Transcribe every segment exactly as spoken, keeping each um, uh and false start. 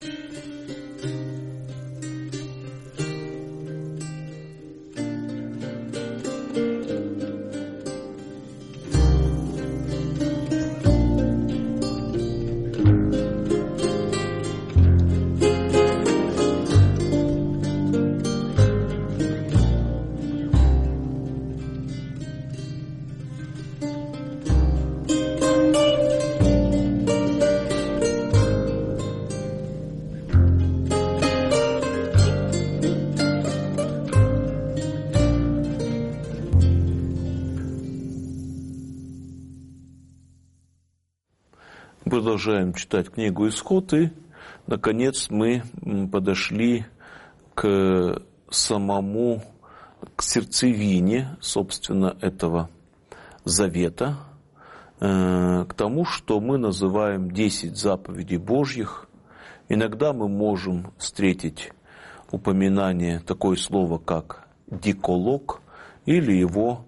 Продолжаем читать книгу «Исход», и, наконец, мы подошли к самому, к сердцевине, собственно, этого завета, к тому, что мы называем десять заповедей Божьих. Иногда мы можем встретить упоминание, такое слово, как «деколог», или его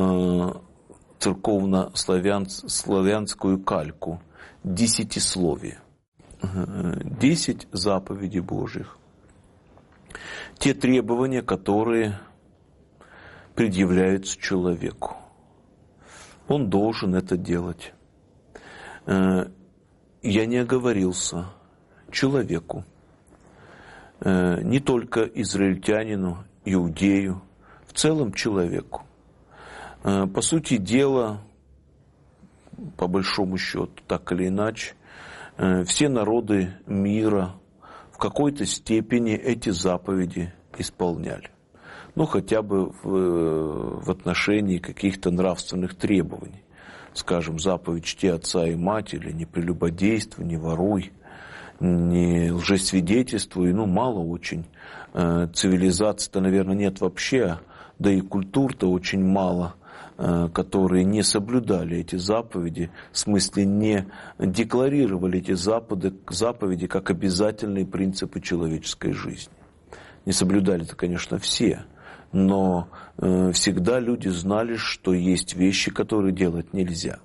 церковно-славянскую кальку – десятисловие. Десять заповедей Божьих. Те требования, которые предъявляются человеку. Он должен это делать. Я не оговорился. Человеку. Не только израильтянину, иудею, в целом человеку. По сути дела, по большому счету, так или иначе, все народы мира в какой-то степени эти заповеди исполняли. Ну, хотя бы в, в отношении каких-то нравственных требований. Скажем, заповедь «Чти отца и мать», или «Не прелюбодействуй», «Не воруй», «Не лжесвидетельствуй». Ну, мало очень. Цивилизаций-то, наверное, нет вообще, да и культур-то очень мало, которые не соблюдали эти заповеди, в смысле не декларировали эти заповеди, заповеди как обязательные принципы человеческой жизни. Не соблюдали-то, конечно, все, но всегда люди знали, что есть вещи, которые делать нельзя.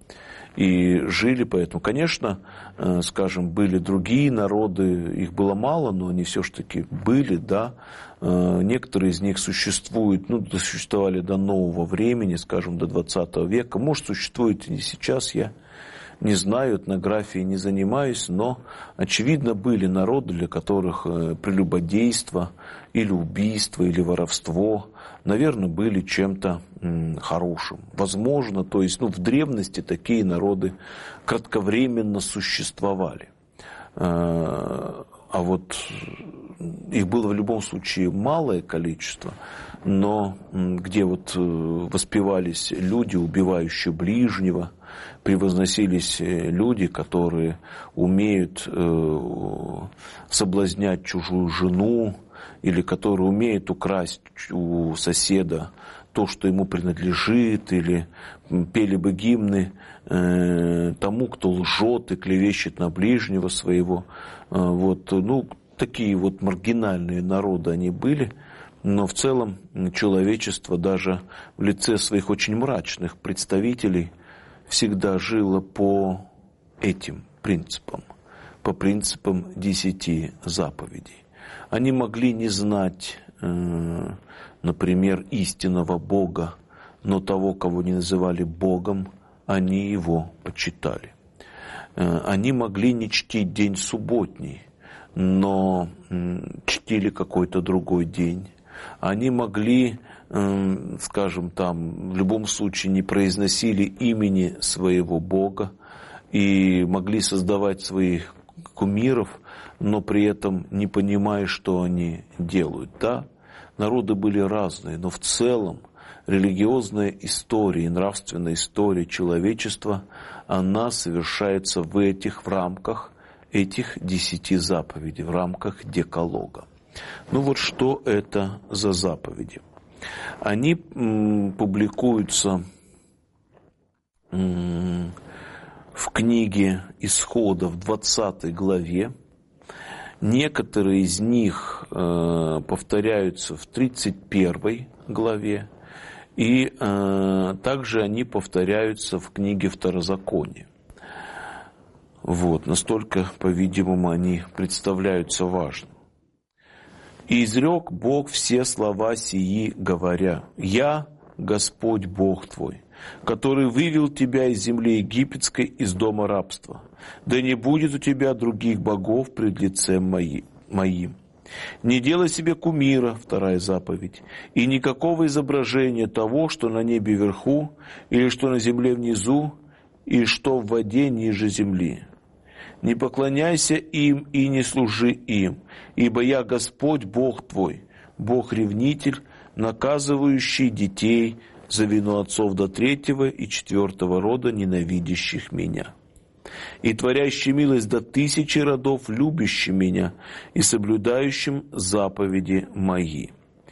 И жили поэтому. Конечно, скажем, были другие народы, их было мало, но они все-таки были, да. Некоторые из них существуют, ну, существовали до нового времени, скажем, до двадцатого века. Может, существуют и сейчас, я не знаю, этнографией не занимаюсь, но, очевидно, были народы, для которых прелюбодейство или убийство, или воровство, наверное, были чем-то хорошим. Возможно, то есть, ну, в древности такие народы кратковременно существовали. А вот их было в любом случае малое количество, но где вот воспевались люди, убивающие ближнего, превозносились люди, которые умеют соблазнять чужую жену, или которые умеют украсть у соседа то, что ему принадлежит, или пели бы гимны э, тому, кто лжет и клевещет на ближнего своего. Э, вот, ну, такие вот маргинальные народы они были, но в целом человечество даже в лице своих очень мрачных представителей всегда жило по этим принципам, по принципам десяти заповедей. Они могли не знать, например, истинного Бога, но того, кого не называли Богом, они его почитали. Они могли не чтить день субботний, но чтили какой-то другой день. Они могли, скажем, там, в любом случае не произносили имени своего Бога и могли создавать своих кумиров, но при этом не понимая, что они делают. Да, народы были разные, но в целом религиозная история и нравственная история человечества, она совершается в этих, в рамках этих десяти заповедей, в рамках декалога. Ну вот что это за заповеди? Они м, публикуются м, в книге Исхода в двадцатой главе. Некоторые из них э, повторяются в тридцать первой главе, и э, также они повторяются в книге Второзакония. Вот, настолько, по-видимому, они представляются важным. «И изрек Бог все слова сии, говоря: Я, Господь Бог твой, который вывел тебя из земли египетской, из дома рабства. Да не будет у тебя других богов пред лицем моим. Не делай себе кумира», вторая заповедь, «и никакого изображения того, что на небе вверху, или что на земле внизу, и что в воде ниже земли. Не поклоняйся им и не служи им, ибо я Господь Бог твой, Бог-ревнитель, наказывающий детей за вину отцов до третьего и четвертого рода, ненавидящих меня, и творящий милость до тысячи родов, любящим меня и соблюдающим заповеди мои».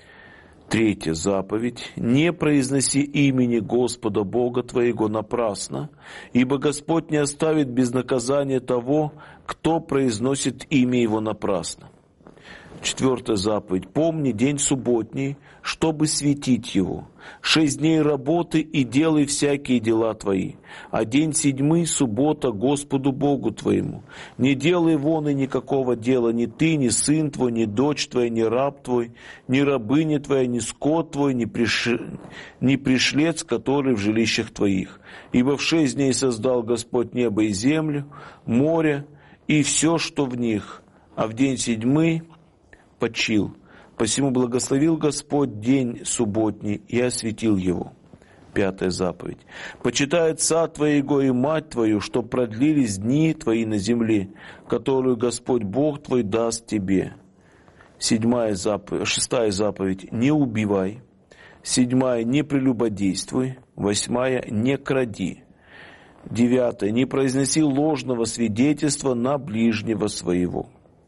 Третья заповедь. «Не произноси имени Господа Бога твоего напрасно, ибо Господь не оставит без наказания того, кто произносит имя Его напрасно». Четвертая заповедь. «Помни день субботний, чтобы светить его. Шесть дней работы и делай всякие дела твои. А день седьмый — суббота Господу Богу твоему. Не делай вон и никакого дела ни ты, ни сын твой, ни дочь твоя, ни раб твой, ни рабыня твоя, ни скот твой, ни, приш... ни пришлец, который в жилищах твоих. Ибо в шесть дней создал Господь небо и землю, море и все, что в них, а в день седьмый почил. Посему благословил Господь день субботний и осветил его». Пятая заповедь. «Почитай отца твоего и мать твою, что продлились дни твои на земле, которую Господь Бог твой даст тебе». Седьмая заповедь, шестая заповедь. «Не убивай». Седьмая. «Не прелюбодействуй». Восьмая. «Не кради». Девятая. «Не произноси ложного свидетельства на ближнего своего».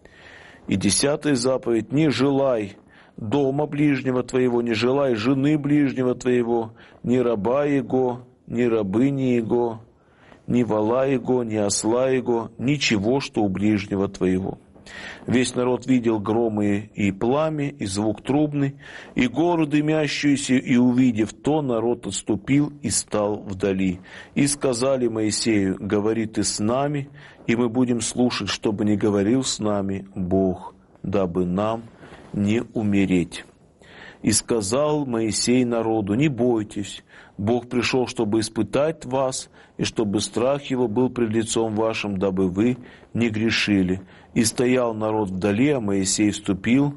И десятая заповедь. «Не желай дома ближнего твоего, не желай жены ближнего твоего, ни раба его, ни рабыни его, ни вола его, ни осла его, ничего, что у ближнего твоего». Весь народ видел громы и пламя, и звук трубный, и гору дымящуюся, и, увидев то, народ отступил и стал вдали. И сказали Моисею: «Говори ты с нами, и мы будем слушать, чтобы не говорил с нами Бог, дабы нам не умереть». И сказал Моисей народу: «Не бойтесь, Бог пришел, чтобы испытать вас, и чтобы страх его был пред лицом вашим, дабы вы не грешили». И стоял народ вдали, а Моисей вступил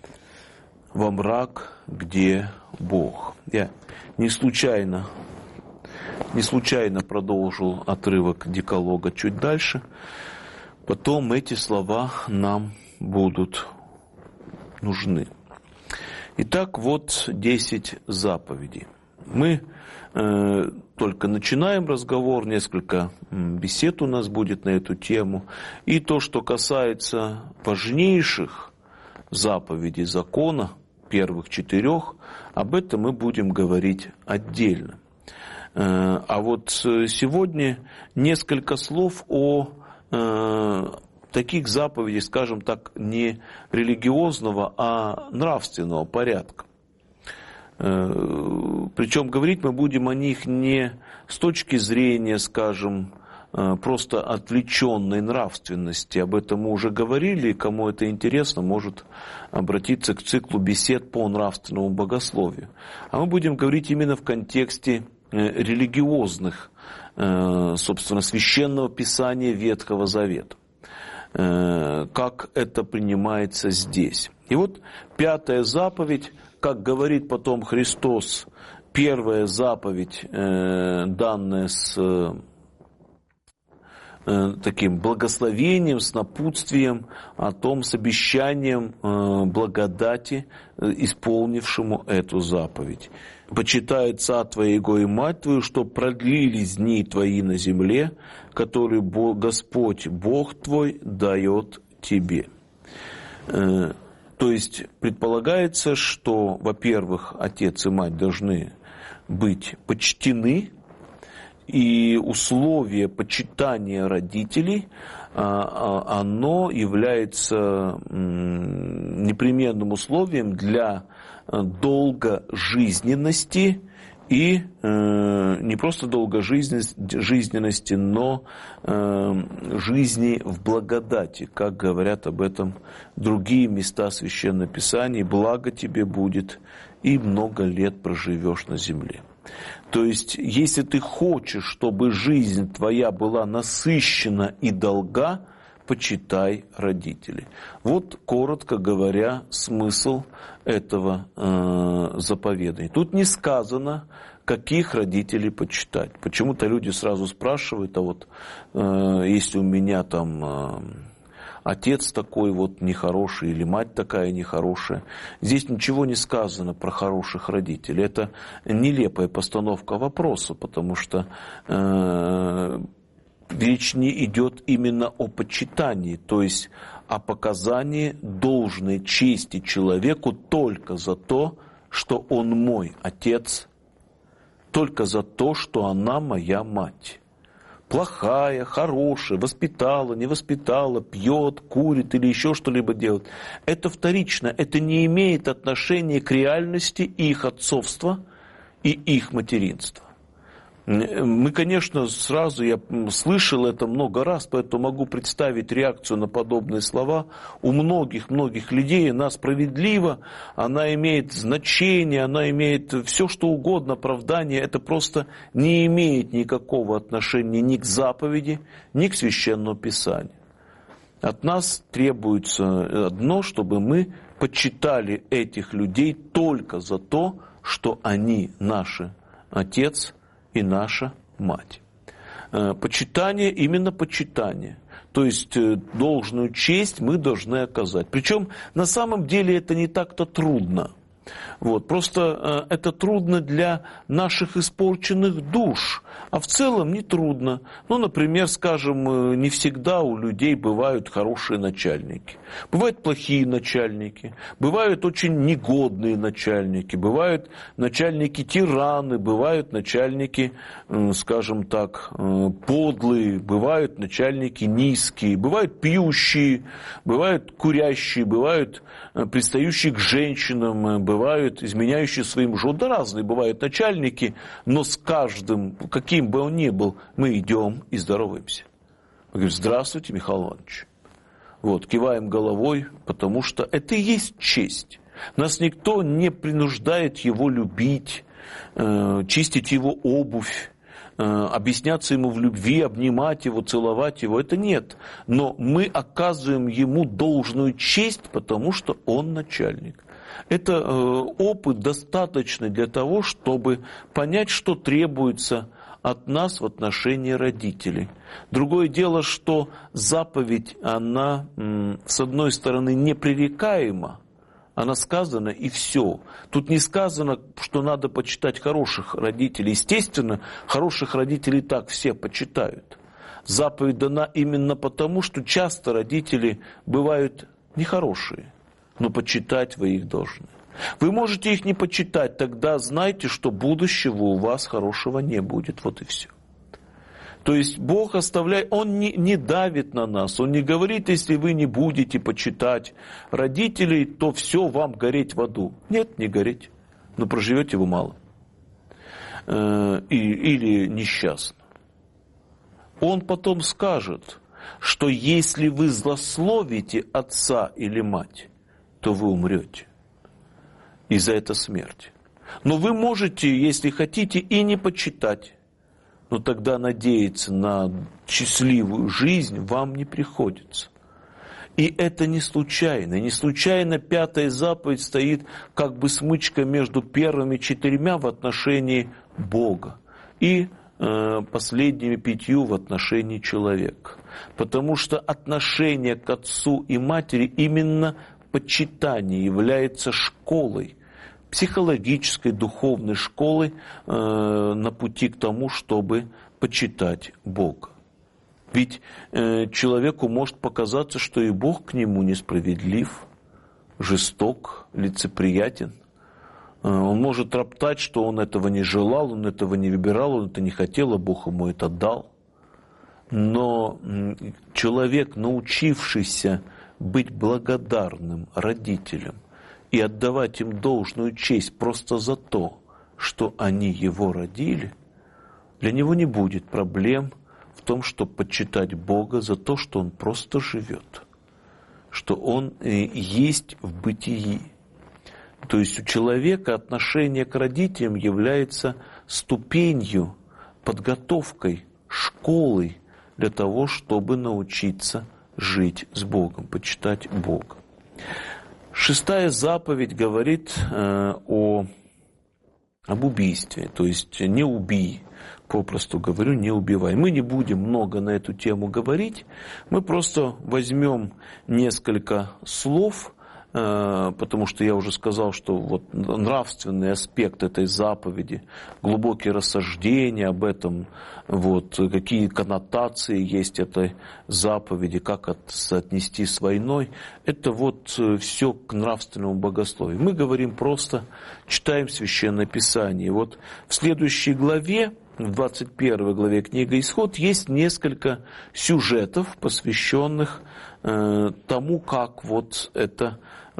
во мрак, где Бог. Я не случайно, не случайно продолжил отрывок Декалога чуть дальше. Потом эти слова нам будут нужны. Итак, вот десять заповедей. Мы э, только начинаем разговор, несколько бесед у нас будет на эту тему. И то, что касается важнейших заповедей закона, первых четырех, об этом мы будем говорить отдельно. Э, а вот сегодня несколько слов о э, таких заповедей, скажем так, не религиозного, а нравственного порядка. Причем говорить мы будем о них не с точки зрения, скажем, просто отвлеченной нравственности. Об этом мы уже говорили, и кому это интересно, может обратиться к циклу бесед по нравственному богословию. А мы будем говорить именно в контексте религиозных, собственно, священного писания Ветхого Завета. Как это принимается здесь. И вот пятая заповедь, как говорит потом Христос, первая заповедь, данная с таким благословением, с напутствием о том, с обещанием благодати, исполнившему эту заповедь. «Почитай отца твоего и мать твою, что продлились дни твои на земле, которые Господь Бог твой дает тебе». То есть предполагается, что, во-первых, отец и мать должны быть почтены, и условие почитания родителей, оно является непременным условием для долгожизненности и э, не просто долгожизненности, но э, жизни в благодати, как говорят об этом другие места Священного Писания. Благо тебе будет, и много лет проживешь на земле. То есть, если ты хочешь, чтобы жизнь твоя была насыщена и долга, почитай родителей. Вот, коротко говоря, смысл этого э, заповедания. Тут не сказано, каких родителей почитать. Почему-то люди сразу спрашивают, а вот э, если у меня там э, отец такой вот нехороший или мать такая нехорошая. Здесь ничего не сказано про хороших родителей. Это нелепая постановка вопроса, потому что э, речь не идет именно о почитании, то есть о показании должной чести человеку только за то, что он мой отец, только за то, что она моя мать. Плохая, хорошая, воспитала, не воспитала, пьет, курит или еще что-либо делает. Это вторично, это не имеет отношения к реальности их отцовства и их материнства. Мы, конечно, сразу, я слышал это много раз, поэтому могу представить реакцию на подобные слова. У многих-многих людей она справедлива, она имеет значение, она имеет все, что угодно, оправдание. Это просто не имеет никакого отношения ни к заповеди, ни к Священному Писанию. От нас требуется одно, чтобы мы почитали этих людей только за то, что они наш Отец и наша мать. Почитание, именно почитание. То есть должную честь мы должны оказать. Причем на самом деле это не так-то трудно. Вот. Просто это трудно для наших испорченных душ, а в целом не трудно. Ну, например, скажем, не всегда у людей бывают хорошие начальники. Бывают плохие начальники, бывают очень негодные начальники, бывают начальники-тираны, бывают начальники, скажем так, подлые, бывают начальники низкие, бывают пьющие, бывают курящие, бывают пристающие к женщинам, бывают изменяющие своим женам. Да разные бывают начальники, но с каждым, каким бы он ни был, мы идем и здороваемся. Мы говорим: здравствуйте, Михаил Иванович. Вот, киваем головой, потому что это и есть честь. Нас никто не принуждает его любить, э, чистить его обувь, э, объясняться ему в любви, обнимать его, целовать его. Это нет. Но мы оказываем ему должную честь, потому что он начальник. Это э, опыт достаточный для того, чтобы понять, что требуется от нас в отношении родителей. Другое дело, что заповедь, она, с одной стороны, непререкаема, она сказана и все. Тут не сказано, что надо почитать хороших родителей. Естественно, хороших родителей так все почитают. Заповедь дана именно потому, что часто родители бывают нехорошие, но почитать вы их должны. Вы можете их не почитать, тогда знайте, что будущего у вас хорошего не будет. Вот и все. То есть Бог оставляет, Он не, не давит на нас, Он не говорит, если вы не будете почитать родителей, то все, вам гореть в аду. Нет, не гореть, но проживете вы мало. Или несчастно. Он потом скажет, что если вы злословите отца или мать, то вы умрете. И за это смерть. Но вы можете, если хотите, и не почитать. Но тогда надеяться на счастливую жизнь вам не приходится. И это не случайно. Не случайно пятая заповедь стоит как бы смычка между первыми четырьмя в отношении Бога и э, последними пятью в отношении человека. Потому что отношение к отцу и матери, именно почитание, является школой, психологической, духовной школой э, на пути к тому, чтобы почитать Бога. Ведь э, человеку может показаться, что и Бог к нему несправедлив, жесток, лицеприятен. Э, он может роптать, что он этого не желал, он этого не выбирал, он это не хотел, а Бог ему это дал. Но э, человек, научившийся быть благодарным родителям и отдавать им должную честь просто за то, что они его родили, для него не будет проблем в том, чтобы почитать Бога за то, что он просто живет, что он есть в бытии. То есть у человека отношение к родителям является ступенью, подготовкой, школой для того, чтобы научиться жить с Богом, почитать Бога. Шестая заповедь говорит э, о, об убийстве, то есть не убий, попросту говорю, не убивай. Мы не будем много на эту тему говорить, мы просто возьмем несколько слов, потому что я уже сказал, что вот нравственный аспект этой заповеди, глубокие рассуждения об этом, вот, какие коннотации есть этой заповеди, как это соотнести с войной, это вот все к нравственному богословию. Мы говорим просто, читаем Священное Писание. Вот в следующей главе, в двадцать первой главе книги «Исход» есть несколько сюжетов, посвященных э, тому, как вот это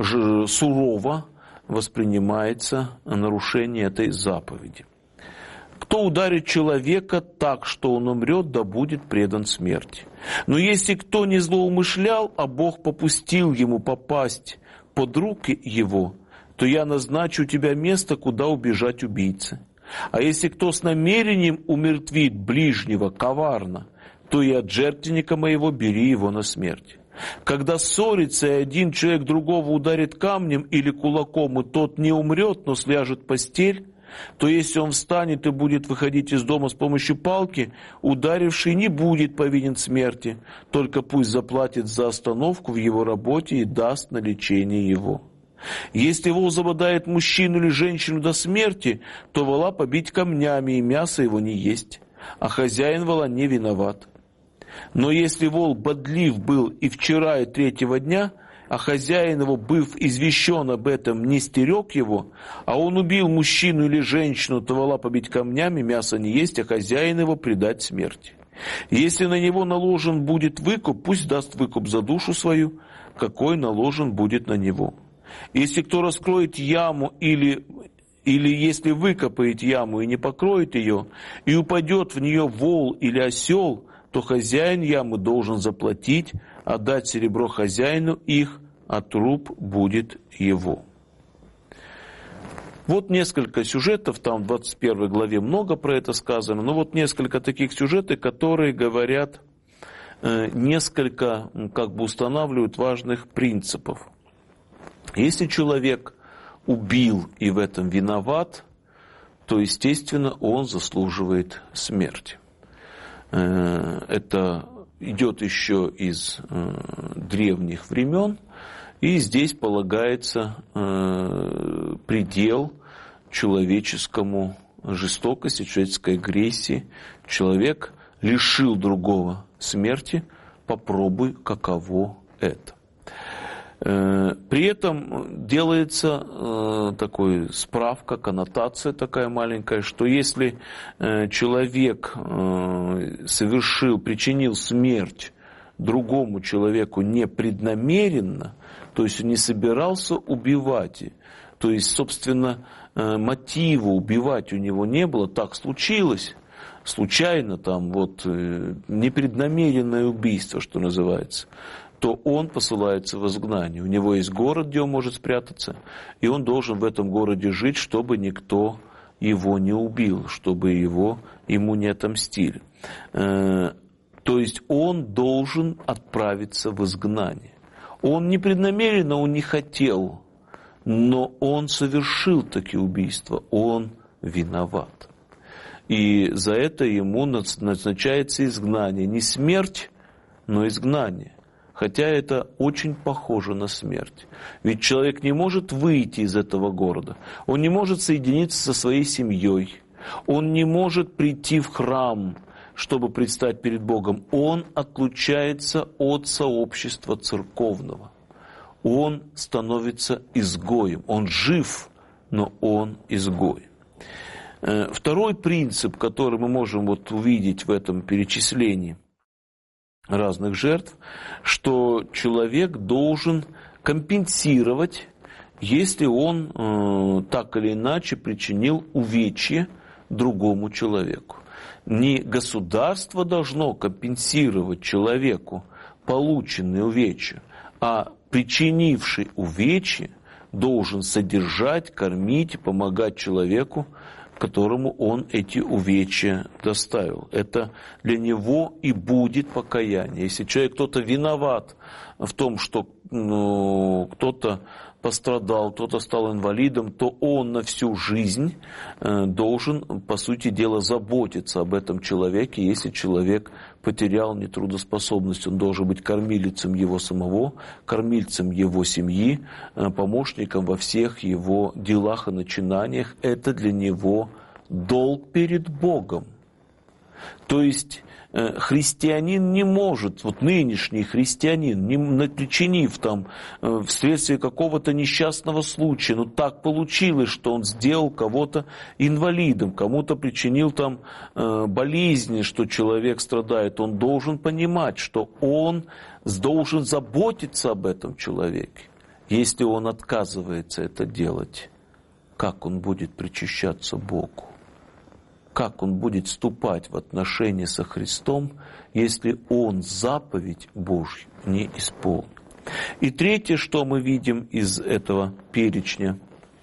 сурово воспринимается нарушение этой заповеди. Кто ударит человека так, что он умрет, да будет предан смерти. Но если кто не злоумышлял, а Бог попустил ему попасть под руки его, то я назначу тебе место, куда убежать убийце. А если кто с намерением умертвит ближнего коварно, то и от жертвенника моего бери его на смерть. Когда ссорится, и один человек другого ударит камнем или кулаком, и тот не умрет, но сляжет в постель, то если он встанет и будет выходить из дома с помощью палки, ударивший не будет повинен смерти, только пусть заплатит за остановку в его работе и даст на лечение его. Если вол забодает мужчину или женщину до смерти, то вола побить камнями, и мясо его не есть, а хозяин вола не виноват. Но если вол бодлив был и вчера, и третьего дня, а хозяин его, быв извещен об этом, не стерег его, а он убил мужчину или женщину, то вола побить камнями, мясо не есть, а хозяин его предать смерти. Если на него наложен будет выкуп, пусть даст выкуп за душу свою, какой наложен будет на него. Если кто раскроет яму или... Или если выкопает яму и не покроет ее, и упадет в нее вол или осел, то хозяин ямы должен заплатить, отдать серебро хозяину их, а труп будет его. Вот несколько сюжетов, там в двадцать первой главе много про это сказано, но вот несколько таких сюжетов, которые говорят, э, несколько, как бы устанавливают важных принципов. Если человек убил и в этом виноват, то, естественно, он заслуживает смерти. Это идет еще из древних времен, и здесь полагается предел человеческому жестокости, человеческой агрессии. Человек лишил другого смерти, попробуй, каково это. При этом делается э, такой справка, коннотация такая маленькая, что если э, человек э, совершил, причинил смерть другому человеку непреднамеренно, то есть он не собирался убивать, то есть, собственно, э, мотива убивать у него не было, так случилось, случайно там вот э, непреднамеренное убийство, что называется, то он посылается в изгнание. У него есть город, где он может спрятаться, и он должен в этом городе жить, чтобы никто его не убил, чтобы его, ему не отомстили. То есть он должен отправиться в изгнание. Он непреднамеренно, он не хотел, но он совершил такие убийства, он виноват. И за это ему назначается изгнание. Не смерть, но изгнание. Хотя это очень похоже на смерть. Ведь человек не может выйти из этого города. Он не может соединиться со своей семьей. Он не может прийти в храм, чтобы предстать перед Богом. Он отлучается от сообщества церковного. Он становится изгоем. Он жив, но он изгой. Второй принцип, который мы можем вот увидеть в этом перечислении разных жертв, что человек должен компенсировать если он э, так или иначе причинил увечье другому человеку. Не государство должно компенсировать человеку полученные увечья, а причинивший увечье должен содержать, кормить, помогать человеку, которому он эти увечья доставил. Это для него и будет покаяние. Если человек, кто-то виноват в том, что ну, кто-то пострадал, кто-то стал инвалидом, то он на всю жизнь должен, по сути дела, заботиться об этом человеке. Если человек потерял нетрудоспособность, он должен быть кормилицем его самого, кормильцем его семьи, помощником во всех его делах и начинаниях. Это для него долг перед Богом. То есть христианин не может, вот нынешний христианин, не причинив там вследствие какого-то несчастного случая, ну так получилось, что он сделал кого-то инвалидом, кому-то причинил там болезни, что человек страдает, он должен понимать, что он должен заботиться об этом человеке. Если он отказывается это делать, как он будет причащаться Богу? Как он будет вступать в отношения со Христом, если он заповедь Божью не исполнил? И третье, что мы видим из этого перечня,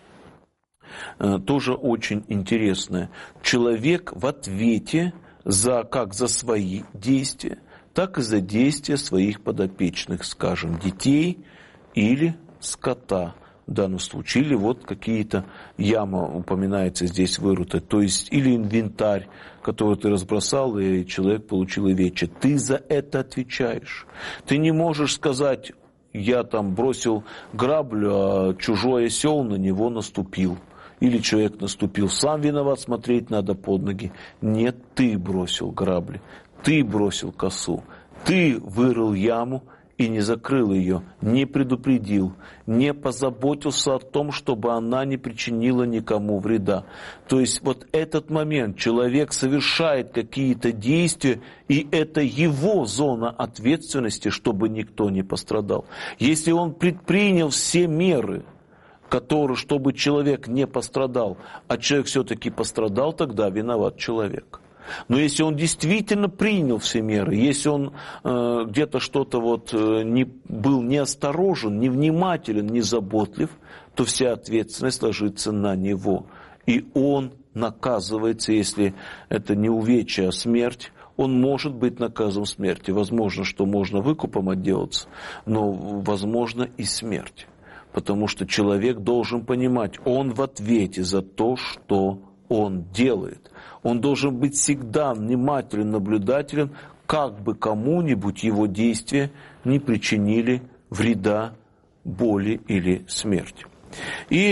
тоже очень интересное. Человек в ответе за, как за свои действия, так и за действия своих подопечных, скажем, детей или скота. В данном случае, или вот какие-то яма упоминается здесь вырыта, то есть или инвентарь, который ты разбросал, и человек получил увечье. Ты за это отвечаешь. Ты не можешь сказать, я там бросил граблю, а чужой осел на него наступил. Или человек наступил, сам виноват, смотреть надо под ноги. Нет, ты бросил грабли, ты бросил косу, ты вырыл яму, и не закрыл ее, не предупредил, не позаботился о том, чтобы она не причинила никому вреда. То есть вот этот момент, человек совершает какие-то действия, и это его зона ответственности, чтобы никто не пострадал. Если он предпринял все меры, которые, чтобы человек не пострадал, а человек все-таки пострадал, тогда виноват человек. Но если он действительно принял все меры, если он э, где-то что-то вот э, не, был неосторожен, невнимателен, незаботлив, то вся ответственность ложится на него. И он наказывается, если это не увечье, а смерть, он может быть наказан смертью. Возможно, что можно выкупом отделаться, но возможно и смерть. Потому что человек должен понимать, он в ответе за то, что он делает. Он должен быть всегда внимателен, наблюдателен, как бы кому-нибудь его действия не причинили вреда, боли или смерти. И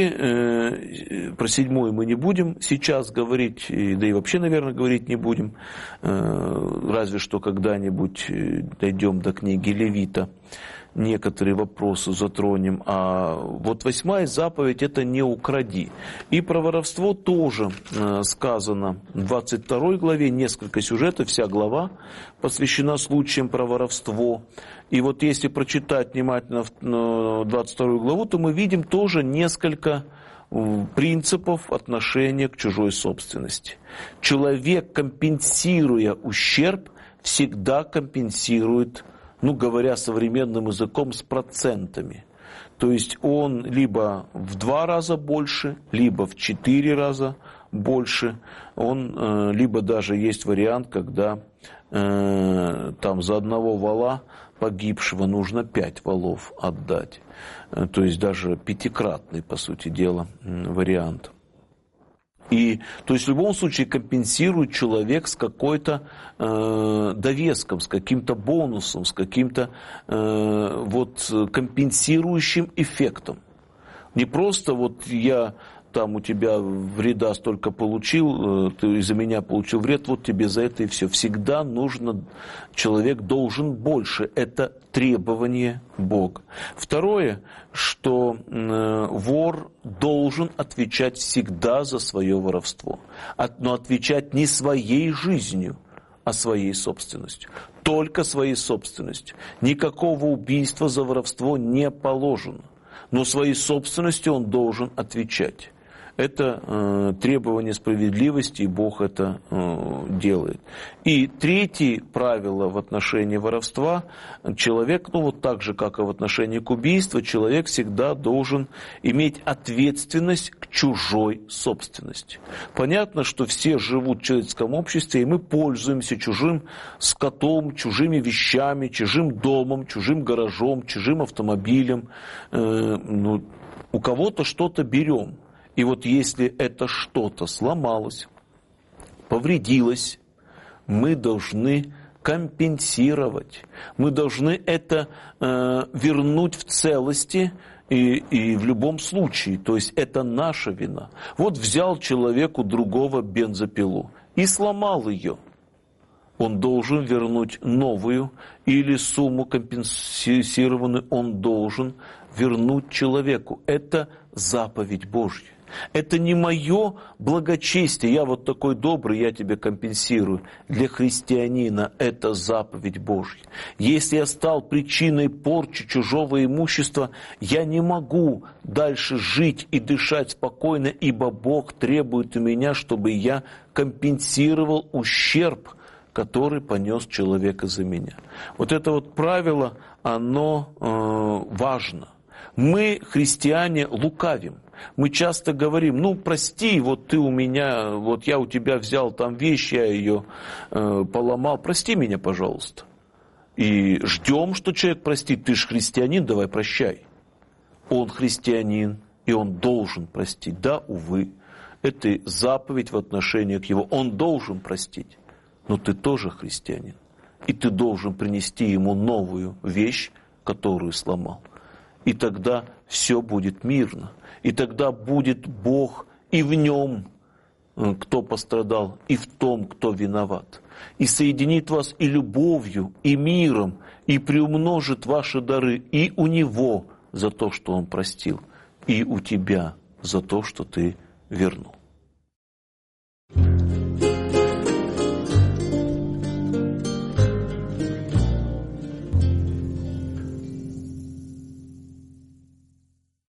э, про седьмой мы не будем сейчас говорить, да и вообще, наверное, говорить не будем, э, разве что когда-нибудь дойдем до книги Левита, некоторые вопросы затронем. А вот восьмая заповедь – это «не укради». И про воровство тоже сказано в двадцать второй главе, несколько сюжетов, вся глава посвящена случаям про воровство. И вот если прочитать внимательно двадцать вторую главу, то мы видим тоже несколько принципов отношения к чужой собственности. Человек, компенсируя ущерб, всегда компенсирует, ну, говоря современным языком, с процентами. То есть он либо в два раза больше, либо в четыре раза больше. Он, либо даже есть вариант, когда э, там за одного вола погибшего нужно пять волов отдать. То есть даже пятикратный, по сути дела, вариант. И, то есть в любом случае компенсирует человек с какой-то э, довеском, с каким-то бонусом, с каким-то э, вот компенсирующим эффектом. Не просто вот я там у тебя вреда столько получил, ты из-за меня получил вред, вот тебе за это и все. Всегда нужно, человек должен больше. Это требование Бога. Второе, что э, вор должен отвечать всегда за свое воровство. Но отвечать не своей жизнью, а своей собственностью. Только своей собственностью. Никакого убийства за воровство не положено. но своей собственностью он должен отвечать. Это э, требование справедливости, и Бог это э, делает. И третье правило в отношении воровства. Человек, ну вот так же, как и в отношении к убийству, человек всегда должен иметь ответственность к чужой собственности. Понятно, что все живут в человеческом обществе, и мы пользуемся чужим скотом, чужими вещами, чужим домом, чужим гаражом, чужим автомобилем. Э, ну, у кого-то что-то берем. И вот если это что-то сломалось, повредилось, мы должны компенсировать. Мы должны это э, вернуть в целости и, и в любом случае. То есть это наша вина. Вот взял человек у другого бензопилу и сломал ее. Он должен вернуть новую или сумму компенсированную он должен вернуть человеку. Это заповедь Божья. Это не мое благочестие, я вот такой добрый, я тебе компенсирую. Для христианина это заповедь Божья. Если я стал причиной порчи чужого имущества, я не могу дальше жить и дышать спокойно, ибо Бог требует у меня, чтобы я компенсировал ущерб, который понес человек из-за меня. Вот это вот правило, оно э, важно. Мы, христиане, лукавим. Мы часто говорим, ну прости, вот ты у меня, вот я у тебя взял там вещь, я ее э, поломал, прости меня, пожалуйста. И ждем, что человек простит, ты же христианин, давай прощай. Он христианин, и он должен простить. Да, увы, это заповедь в отношении к его, он должен простить. Но ты тоже христианин, и ты должен принести ему новую вещь, которую сломал. И тогда все будет мирно. И тогда будет Бог и в нем, кто пострадал, и в том, кто виноват. И соединит вас и любовью, и миром, и приумножит ваши дары и у Него за то, что Он простил, и у тебя за то, что ты вернул.